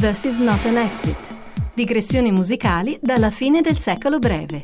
This is not an exit. Digressioni musicali dalla fine del secolo breve.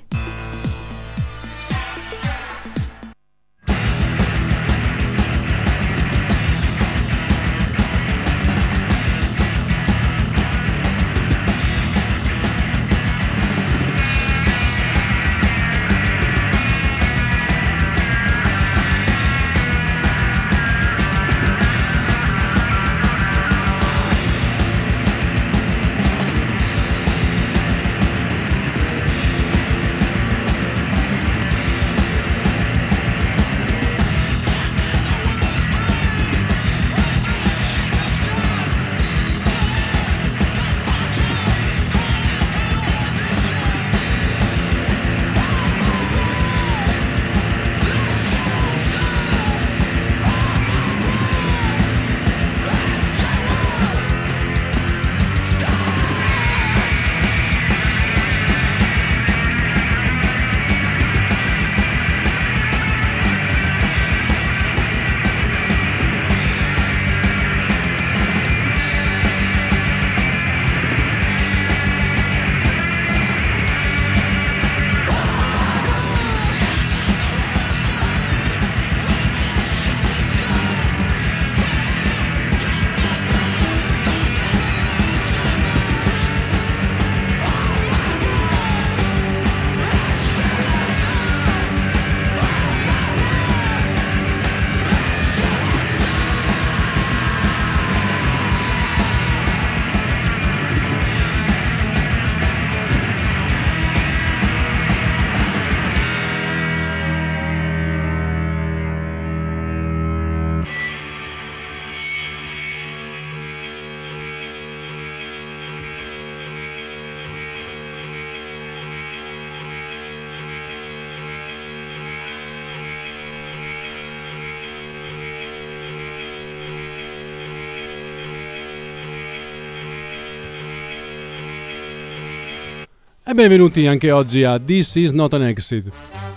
E benvenuti anche oggi a This is not an exit.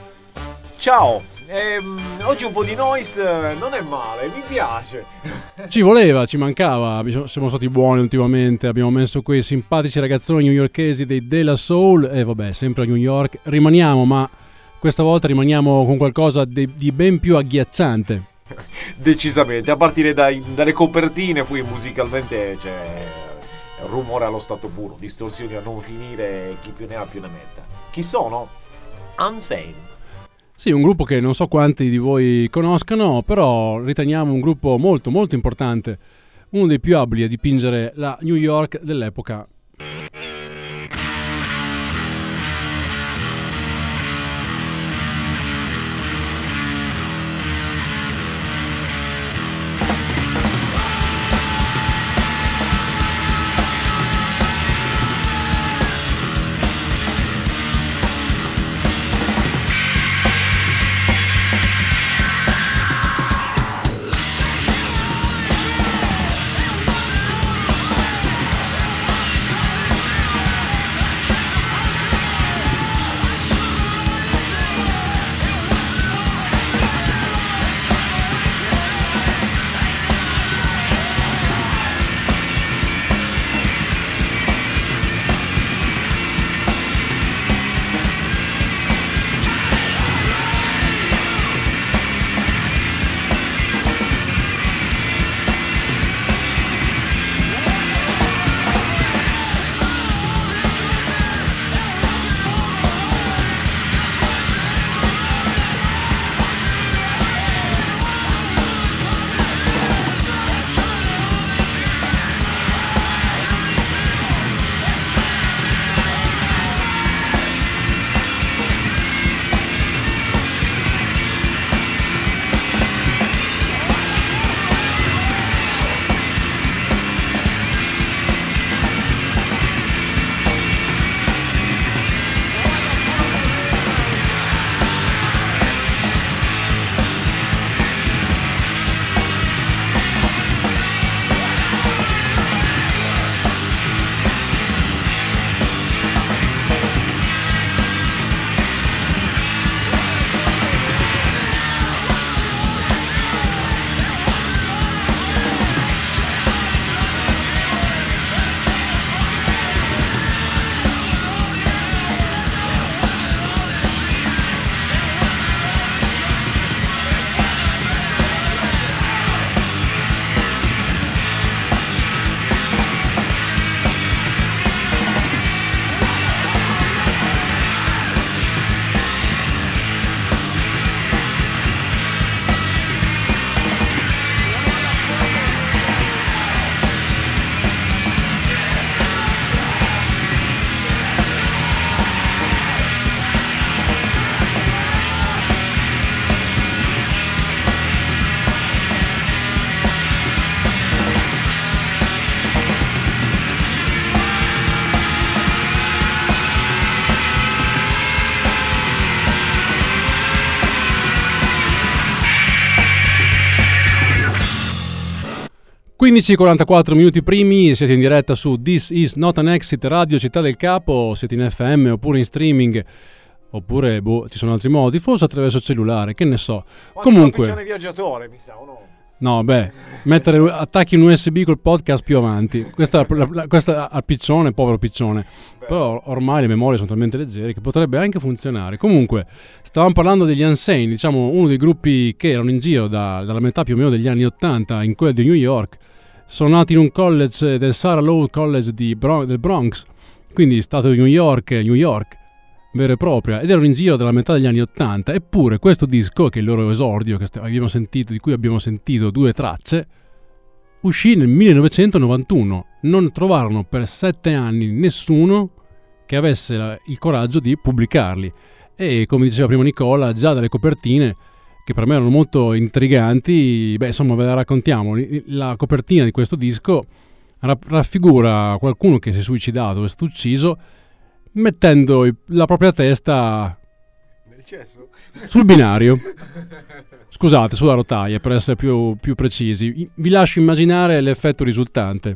Ciao, oggi un po' di noise non è male, mi piace. Ci voleva, ci mancava, siamo stati buoni ultimamente, abbiamo messo quei simpatici ragazzoni newyorkesi dei De La Soul e vabbè, sempre a New York rimaniamo, ma questa volta rimaniamo con qualcosa di ben più agghiacciante. Decisamente, a partire dalle copertine, qui musicalmente c'è rumore allo stato puro, distorsioni a non finire, chi più ne ha più ne metta. Chi sono? Unsane. Sì, un gruppo che non so quanti di voi conoscano, però riteniamo un gruppo molto molto importante, uno dei più abili a dipingere la New York dell'epoca. 15:44 minuti primi, siete in diretta su This Is Not an Exit Radio Città del Capo, siete in FM oppure in streaming, oppure ci sono altri modi, forse attraverso il cellulare, che ne so. Comunque, c'è un viaggiatore, mi sa, o no? No, attacchi un USB col podcast più avanti. Questa al piccione, povero piccione. Però ormai le memorie sono talmente leggere che potrebbe anche funzionare. Comunque, stavamo parlando degli Unsane, diciamo uno dei gruppi che erano in giro dalla metà più o meno degli anni 80 in quella di New York. Sono nati in un college del Sarah Lowell College del Bronx, quindi stato di New York, vera e propria, ed erano in giro dalla metà degli anni 80. Eppure questo disco, che è il loro esordio, di cui abbiamo sentito 2 tracce, uscì nel 1991. Non trovarono per 7 anni nessuno che avesse il coraggio di pubblicarli, e come diceva prima Nicola, già dalle copertine, che per me erano molto intriganti, insomma ve la raccontiamo. La copertina di questo disco raffigura qualcuno che si è suicidato, è stato ucciso mettendo la propria testa nel cesso? Sul binario. Scusate, sulla rotaia, per essere più precisi. Vi lascio immaginare l'effetto risultante.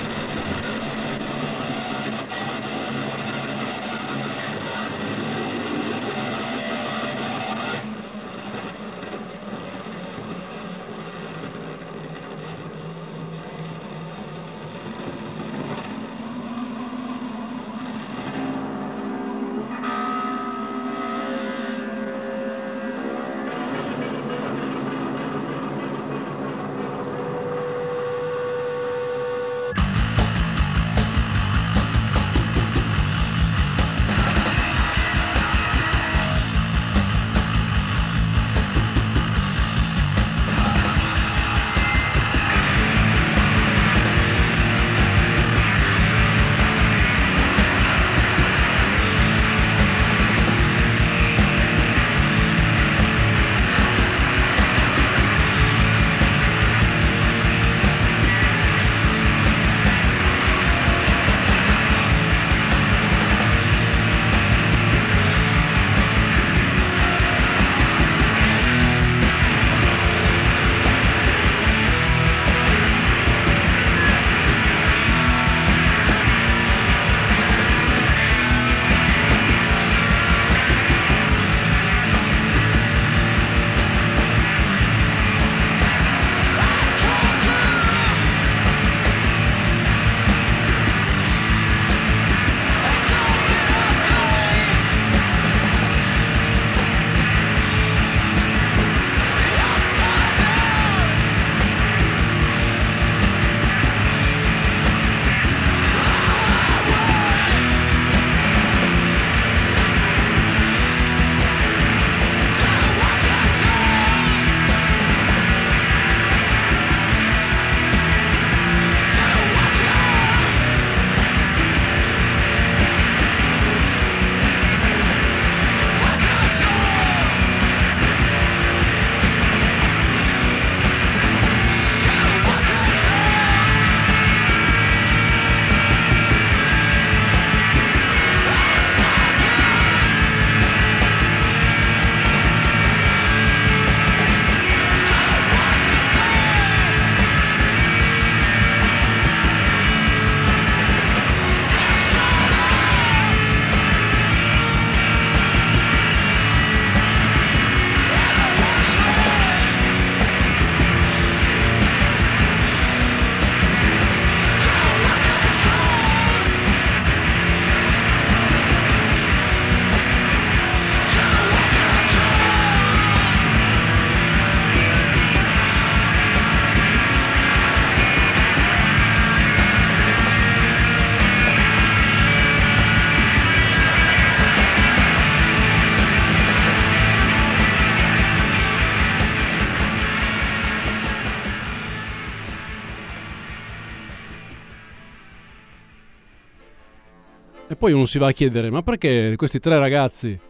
E poi uno si va a chiedere, ma perché questi 3 ragazzi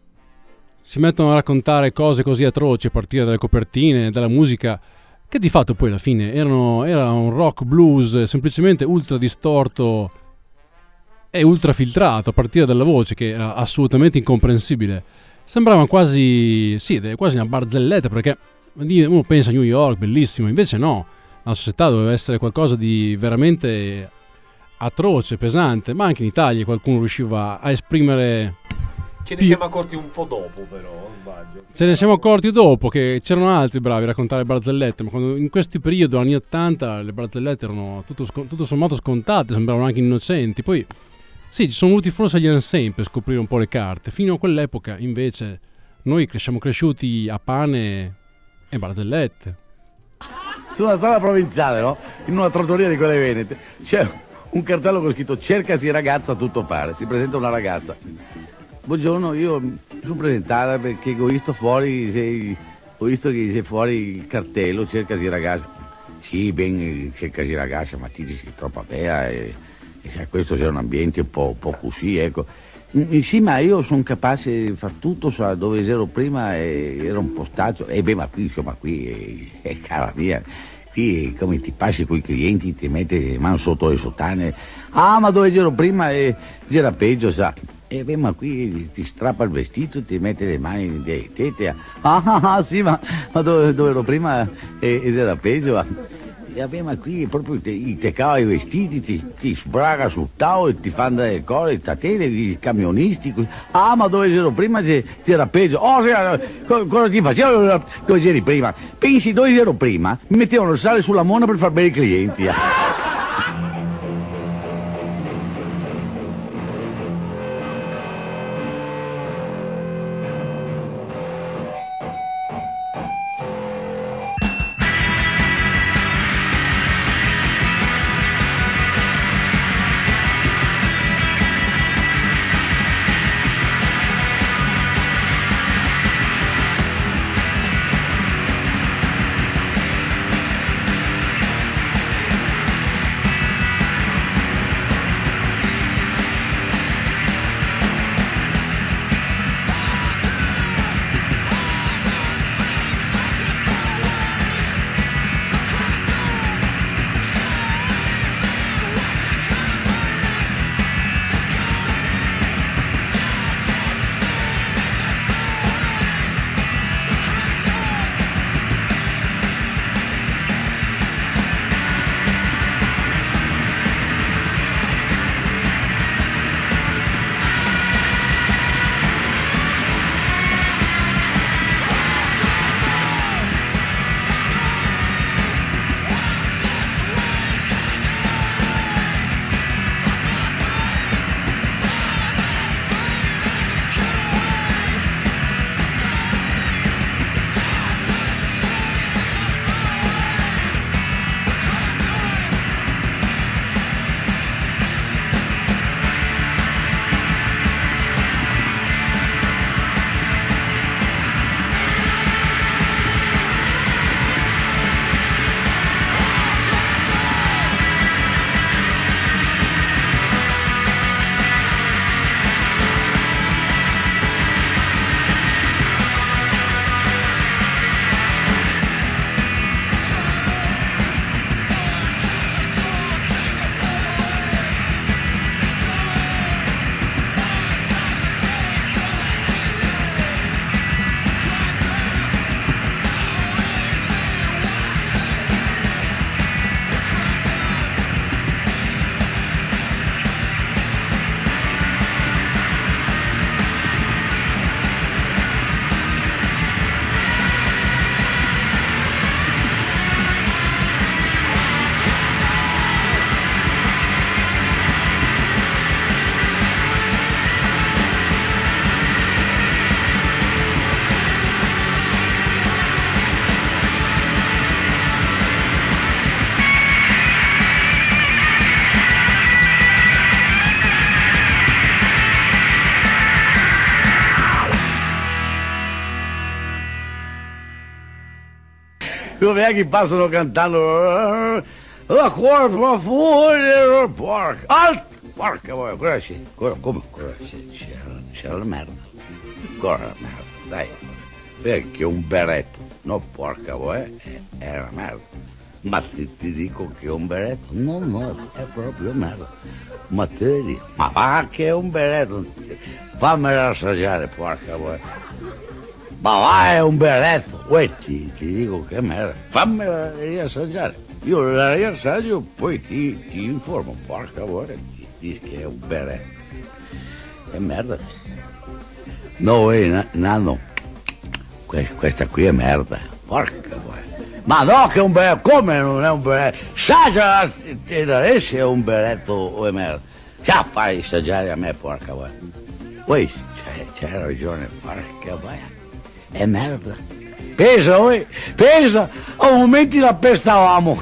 si mettono a raccontare cose così atroci a partire dalle copertine, dalla musica, che di fatto poi alla fine era un rock blues semplicemente ultra distorto e ultra filtrato a partire dalla voce, che era assolutamente incomprensibile. Sembrava quasi una barzelletta, perché uno pensa a New York, bellissimo, invece no. alla società doveva essere qualcosa di veramente atroce, pesante, ma anche in Italia qualcuno riusciva a esprimere. Ce ne siamo accorti un po' dopo, però, sbaglio. Ce ne siamo accorti dopo che c'erano altri bravi a raccontare barzellette, ma quando in questi periodi, anni 80, le barzellette erano tutto sommato scontate, sembravano anche innocenti. Poi sì, ci sono voluti forse gli Unsane per scoprire un po' le carte. Fino a quell'epoca, invece, noi siamo cresciuti a pane e barzellette. Su una strada provinciale, no? In una trattoria di quelle venete, c'è un cartello con scritto cercasi ragazza, tutto pare. Si presenta una ragazza. Buongiorno, io mi sono presentata perché ho visto fuori, ho visto che c'è fuori il cartello, cercasi ragazza. Sì, ben, cercasi ragazza, ma ti dici troppo bella e questo c'è un ambiente un po' così, ecco. Sì, ma io sono capace di far tutto, so, dove ero prima era un postaggio, ma qui, insomma, qui cara mia, qui come ti passi con i clienti, ti metti mano sotto le sottane, ma dove ero prima era peggio, sa. Ma qui ti strappa il vestito, ti mette le mani nelle tette. Sì, ma dove ero prima era peggio. Ma qui proprio ti cava i vestiti, ti sbraga sul tavolo e ti fanno delle cose, i tatene, i camionisti. Ma dove ero prima c'era peggio. Cosa ti facevano dove eri prima? Pensi dove ero prima? Mi mettevano il sale sulla mona per far bene i clienti. Dove è che passano cantando la corpo fuori porca porca vuoi, cosa c'è? Come cosa c'è la merda, cosa la merda, dai, perché un berretto, no porca vuoi, è la merda, ma ti dico che è un berretto, no, è proprio merda, ma te dico, ma va che è un berretto, fammela assaggiare porca vuoi. Ma vai, è un berretto. Uè, ti dico che merda. Fammela riassaggiare. Io la riassaggio, poi ti informo. Porca voglia, ti dici che è un berretto. Che merda. No, nano. Questa qui è merda. Porca voglia. Ma no, che è un berretto. Come non è un berretto? Assaggia e da se è un berretto o è merda. Già fai assaggiare a me, porca voglia. Poi c'hai ragione, porca voglia. È merda. Pesa, pesa. A momenti la pestavamo.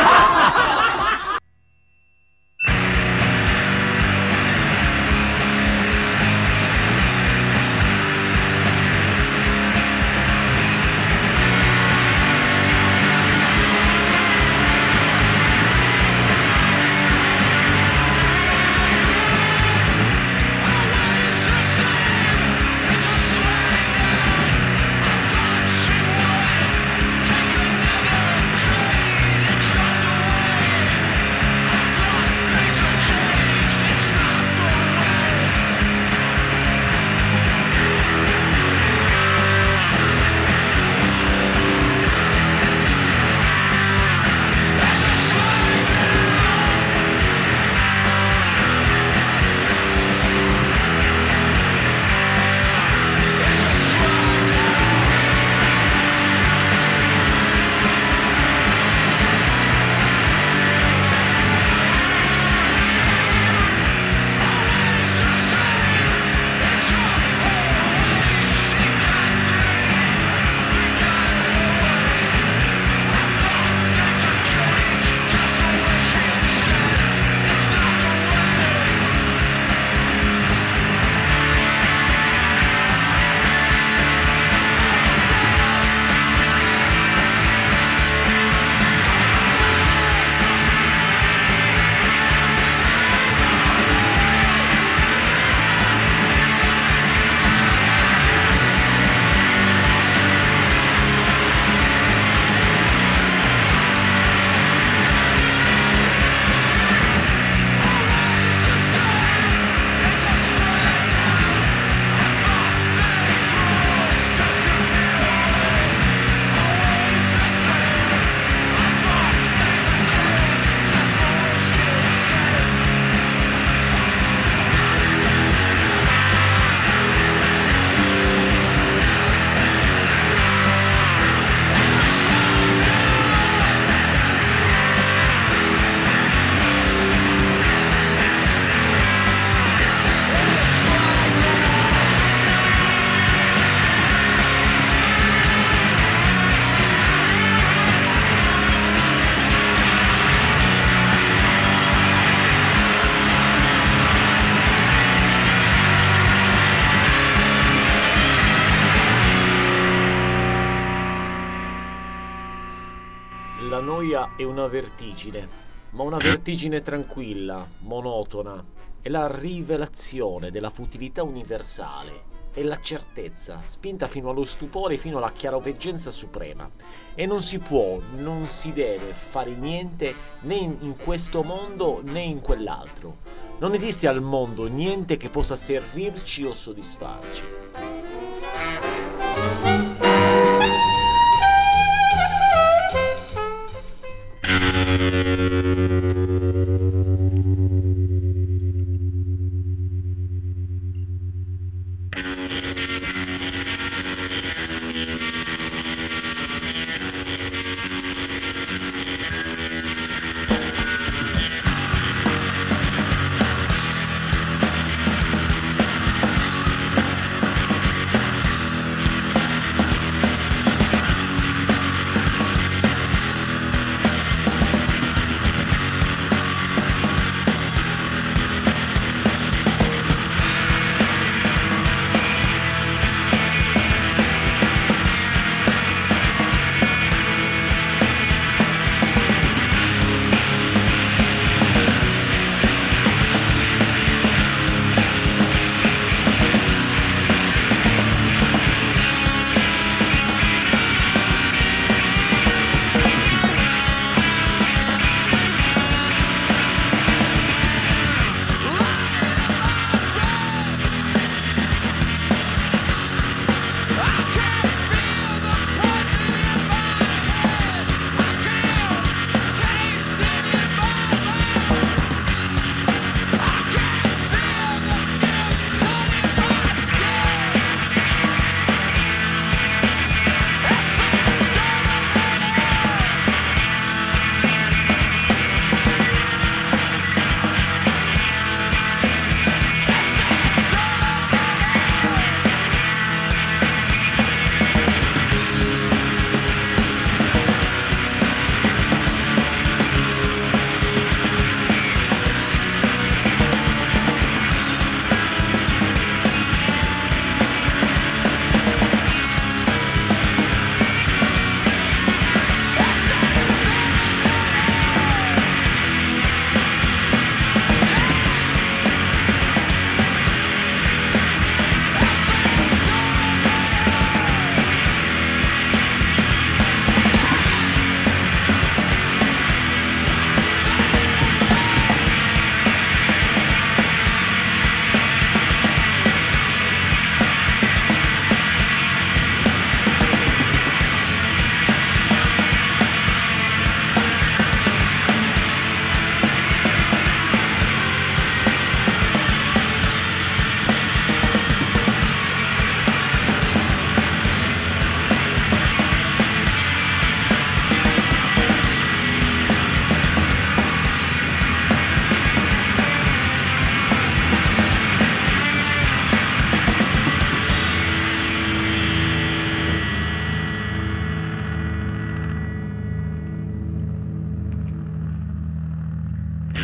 La noia è una vertigine, ma una vertigine tranquilla, monotona. È la rivelazione della futilità universale. È la certezza, spinta fino allo stupore, fino alla chiaroveggenza suprema. E non si può, non si deve fare niente né in questo mondo né in quell'altro. Non esiste al mondo niente che possa servirci o soddisfarci.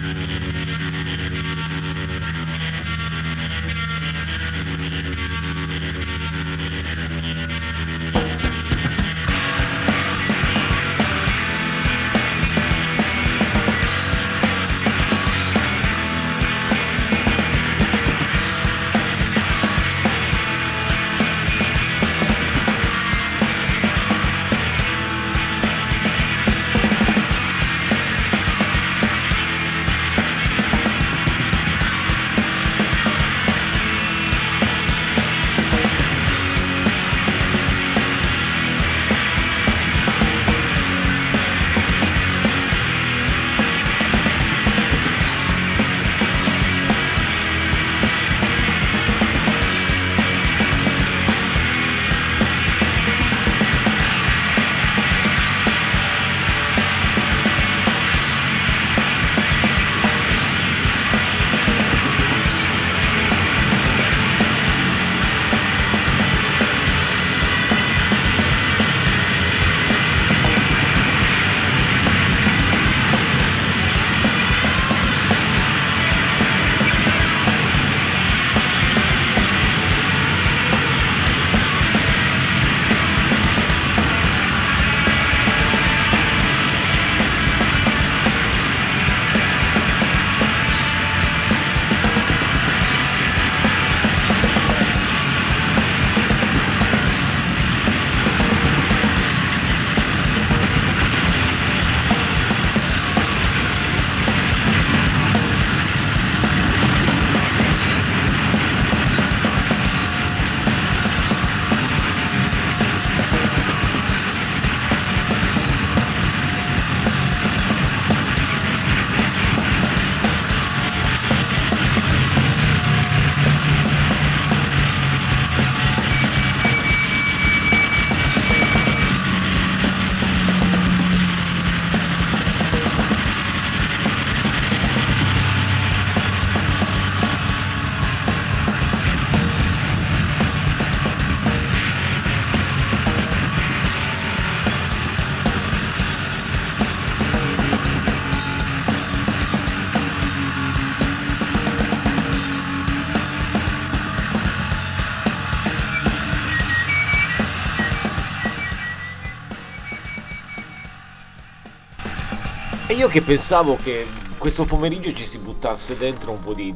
E io che pensavo che questo pomeriggio ci si buttasse dentro un po' di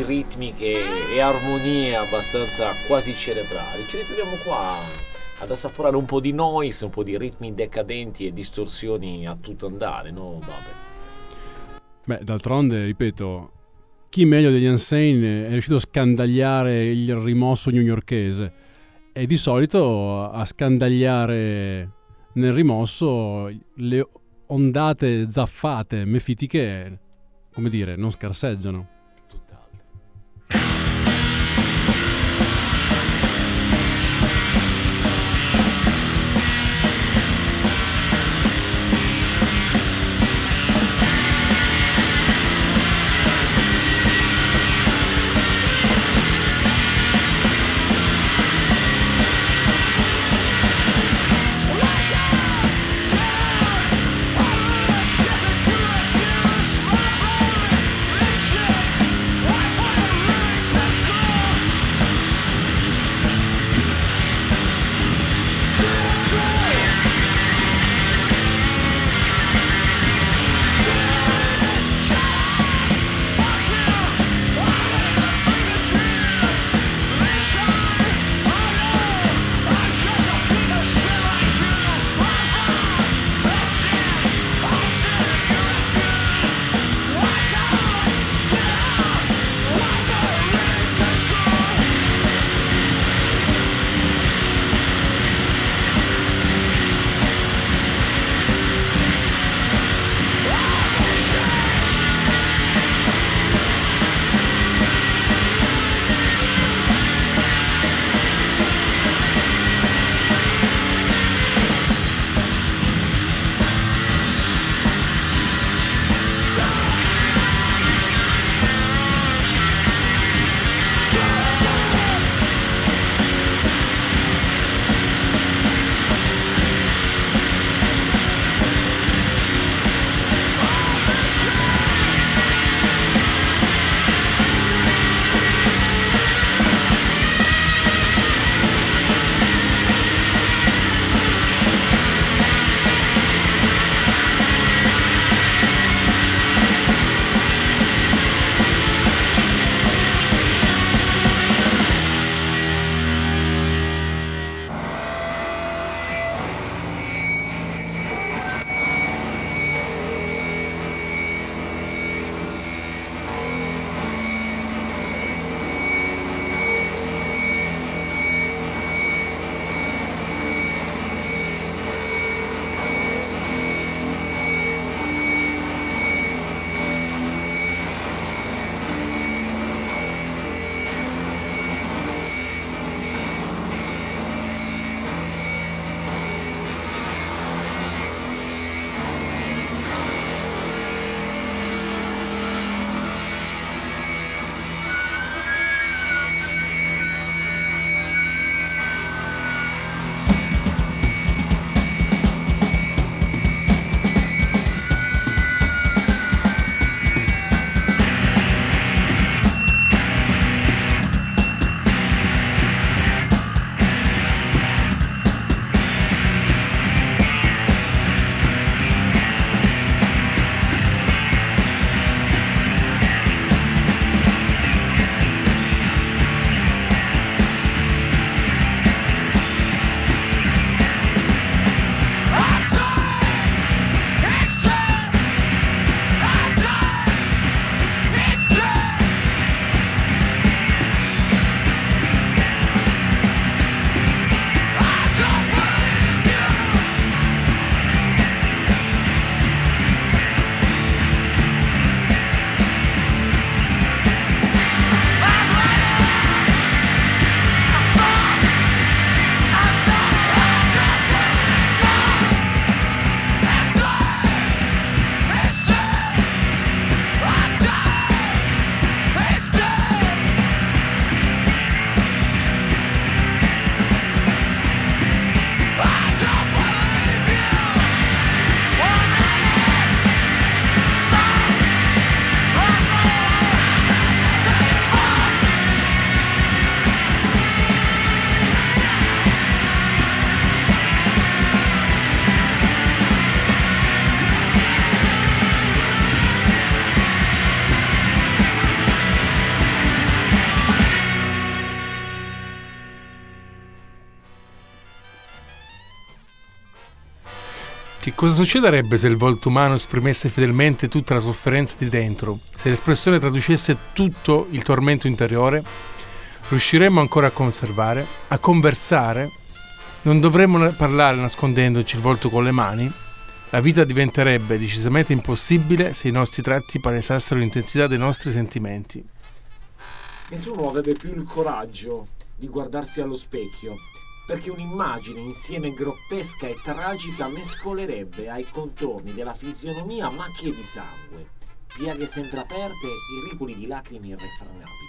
ritmiche e armonie abbastanza quasi cerebrali. Ci ritroviamo qua ad assaporare un po' di noise, un po' di ritmi decadenti e distorsioni a tutto andare, no? Vabbè. Beh, d'altronde, ripeto, chi meglio degli Unsane è riuscito a scandagliare il rimosso newyorkese, e di solito a scandagliare nel rimosso le ondate zaffate, mefitiche, come dire, non scarseggiano. Yeah. Cosa succederebbe se il volto umano esprimesse fedelmente tutta la sofferenza di dentro? Se l'espressione traducesse tutto il tormento interiore? Riusciremmo ancora a conservare? A conversare? Non dovremmo parlare nascondendoci il volto con le mani? La vita diventerebbe decisamente impossibile se i nostri tratti palesassero l'intensità dei nostri sentimenti. Nessuno avrebbe più il coraggio di guardarsi allo specchio, perché un'immagine insieme grottesca e tragica mescolerebbe ai contorni della fisionomia macchie di sangue, piaghe sempre aperte e ricoli di lacrime irrefrenabili.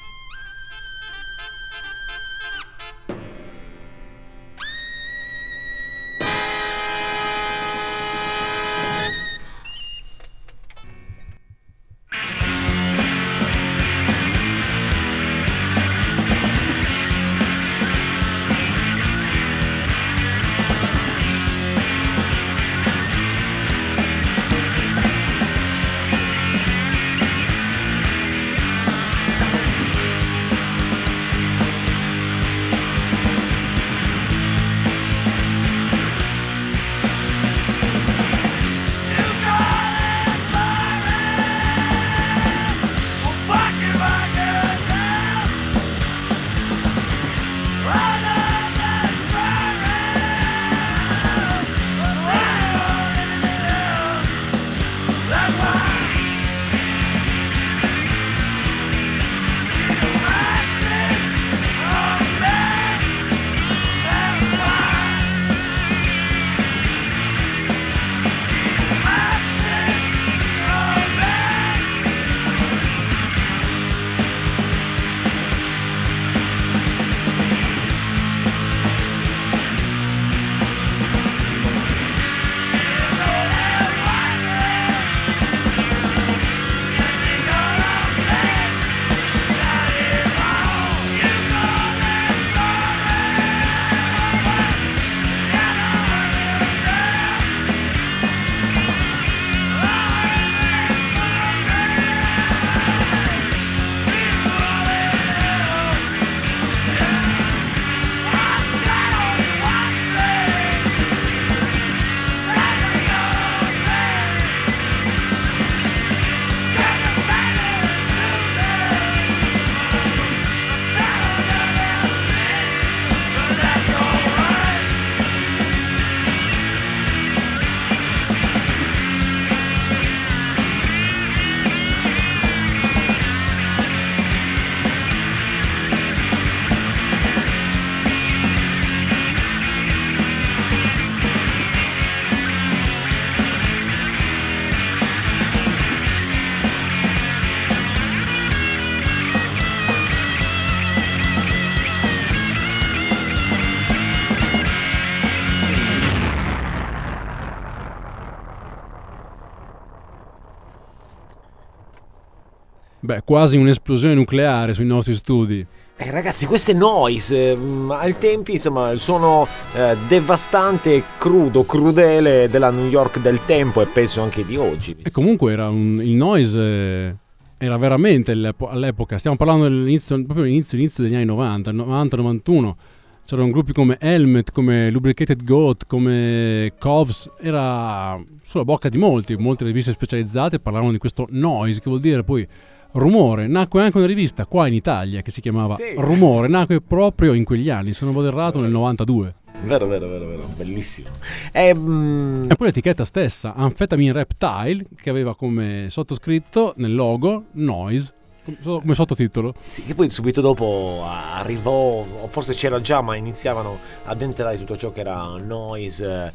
Beh, quasi un'esplosione nucleare sui nostri studi. Ragazzi, queste noise, ai tempi, insomma, il suono devastante, crudo, crudele della New York del tempo e penso anche di oggi. E comunque il noise era veramente all'epoca, stiamo parlando dell'inizio, proprio inizio degli anni 90, 90-91. C'erano gruppi come Helmet, come Lubricated Goat, come Coves, era sulla bocca di molte riviste specializzate parlavano di questo noise, che vuol dire poi rumore. Nacque anche una rivista qua in Italia che si chiamava Rumore, nacque proprio in quegli anni, se non vado errato nel 92. Vero, bellissimo. E poi l'etichetta stessa, Amphetamine Reptile, che aveva come sottoscritto nel logo Noise, come sottotitolo. Sì, che poi subito dopo arrivò, o forse c'era già, ma iniziavano ad entrare tutto ciò che era noise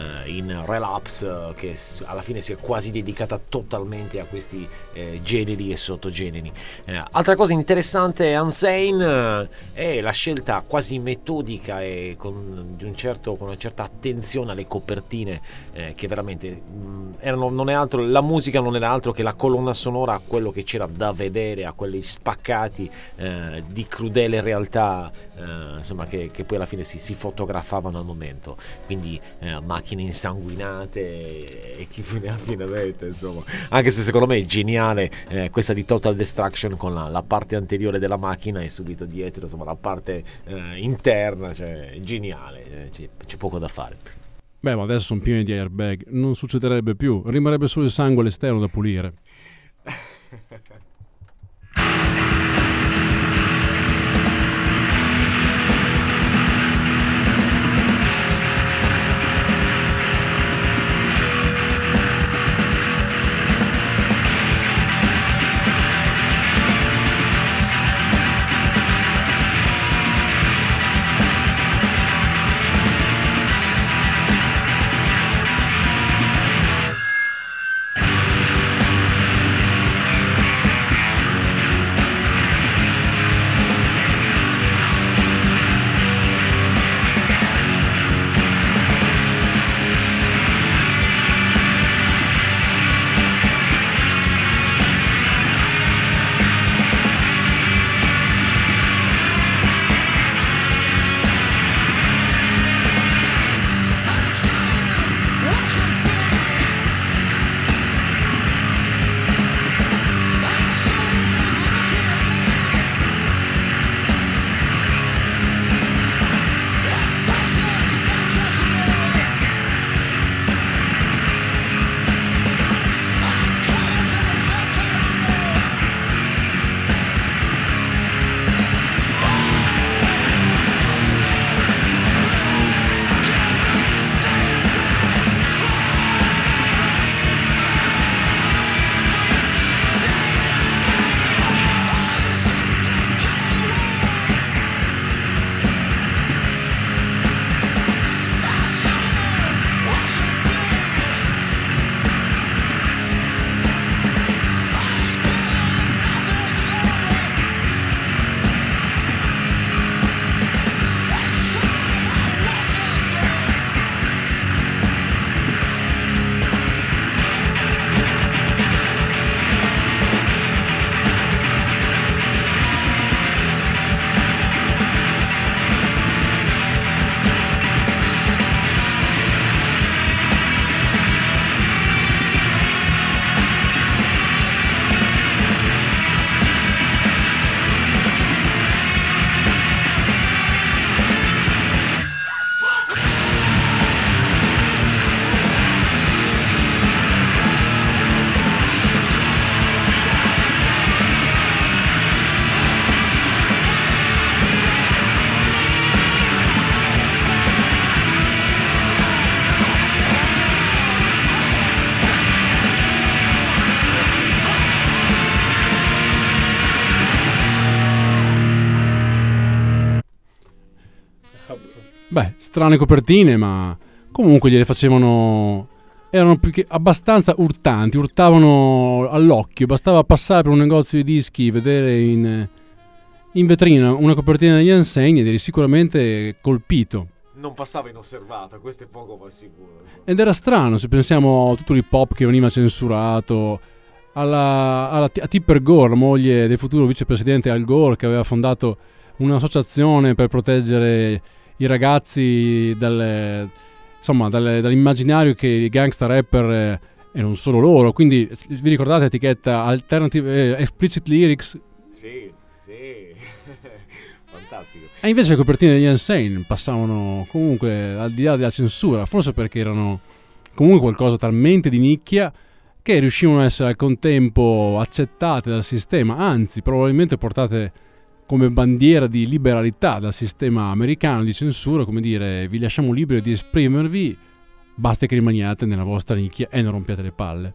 in Relapse, che alla fine si è quasi dedicata totalmente a questi generi e sottogeneri. Altra cosa interessante, Unsane, è la scelta quasi metodica e con una certa attenzione alle copertine, che veramente non è altro, la musica non era altro che la colonna sonora a quello che c'era da vedere, a quelli spaccati di crudele realtà, insomma, che poi alla fine si fotografavano al momento, quindi macchine insanguinate e chi più ne ha più ne mette, insomma. Anche se secondo me è geniale questa di Total Destruction con la parte anteriore della macchina e subito dietro, insomma, la parte interna, cioè è geniale, c'è poco da fare. Beh, ma adesso sono pieni di airbag, non succederebbe più, rimarrebbe solo il sangue all'esterno da pulire. Beh, strane copertine, ma comunque gliele facevano... Erano più che abbastanza urtanti, urtavano all'occhio. Bastava passare per un negozio di dischi, vedere in vetrina una copertina degli Unsane ed eri sicuramente colpito. Non passava inosservata, questo è poco ma sicuro. Ed era strano, se pensiamo a tutto l'hip hop che veniva censurato, a Tipper Gore, moglie del futuro vicepresidente Al Gore, che aveva fondato un'associazione per proteggere i ragazzi dall'immaginario che i gangsta rapper e non solo loro. Quindi vi ricordate l'etichetta Alternative Explicit Lyrics? Sì. Fantastico. E invece le copertine degli Unsane passavano comunque al di là della censura, forse perché erano comunque qualcosa talmente di nicchia che riuscivano a essere al contempo accettate dal sistema, anzi probabilmente portate come bandiera di liberalità dal sistema americano di censura, come dire, vi lasciamo liberi di esprimervi, basta che rimaniate nella vostra nicchia e non rompiate le palle.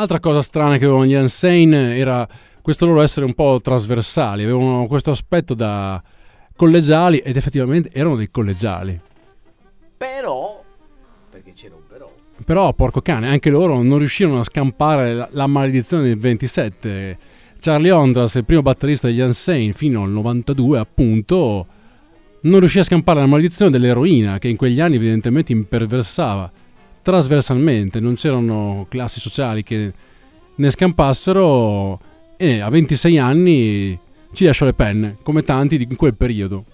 Altra cosa strana che avevano gli Unsane era questo loro essere un po' trasversali, avevano questo aspetto da collegiali ed effettivamente erano dei collegiali. Però, perché c'era un però, porco cane, anche loro non riuscirono a scampare la maledizione del 27. Charlie Ondras, il primo batterista degli Unsane fino al 92 appunto, non riuscì a scampare la maledizione dell'eroina che in quegli anni evidentemente imperversava trasversalmente, non c'erano classi sociali che ne scampassero e a 26 anni ci lasciò le penne, come tanti in quel periodo.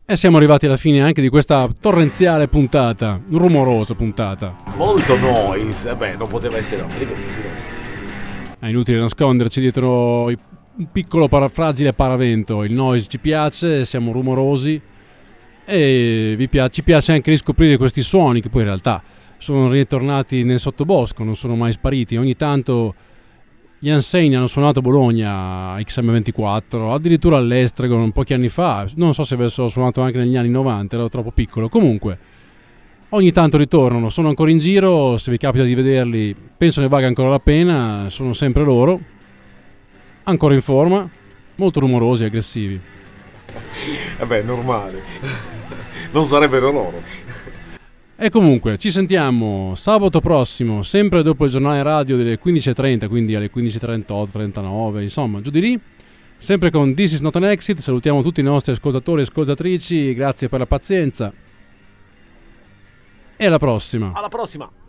E siamo arrivati alla fine anche di questa torrenziale puntata, rumorosa puntata. Molto noise, non poteva essere altrimenti. È inutile nasconderci dietro un piccolo fragile paravento. Il noise ci piace, siamo rumorosi e ci piace anche riscoprire questi suoni che poi in realtà sono ritornati nel sottobosco, non sono mai spariti. Ogni tanto gli Unsane hanno suonato a Bologna a XM24, addirittura all'Estragon pochi anni fa. Non so se avessero suonato anche negli anni 90, ero troppo piccolo. Comunque ogni tanto ritornano, sono ancora in giro. Se vi capita di vederli, penso ne valga ancora la pena. Sono sempre loro, ancora in forma, molto rumorosi e aggressivi. Normale. Non sarebbero loro. E comunque ci sentiamo sabato prossimo, sempre dopo il giornale radio delle 15.30, quindi alle 15.38, 39, insomma giù di lì, sempre con This is not an exit. Salutiamo tutti i nostri ascoltatori e ascoltatrici, grazie per la pazienza e alla prossima. Alla prossima.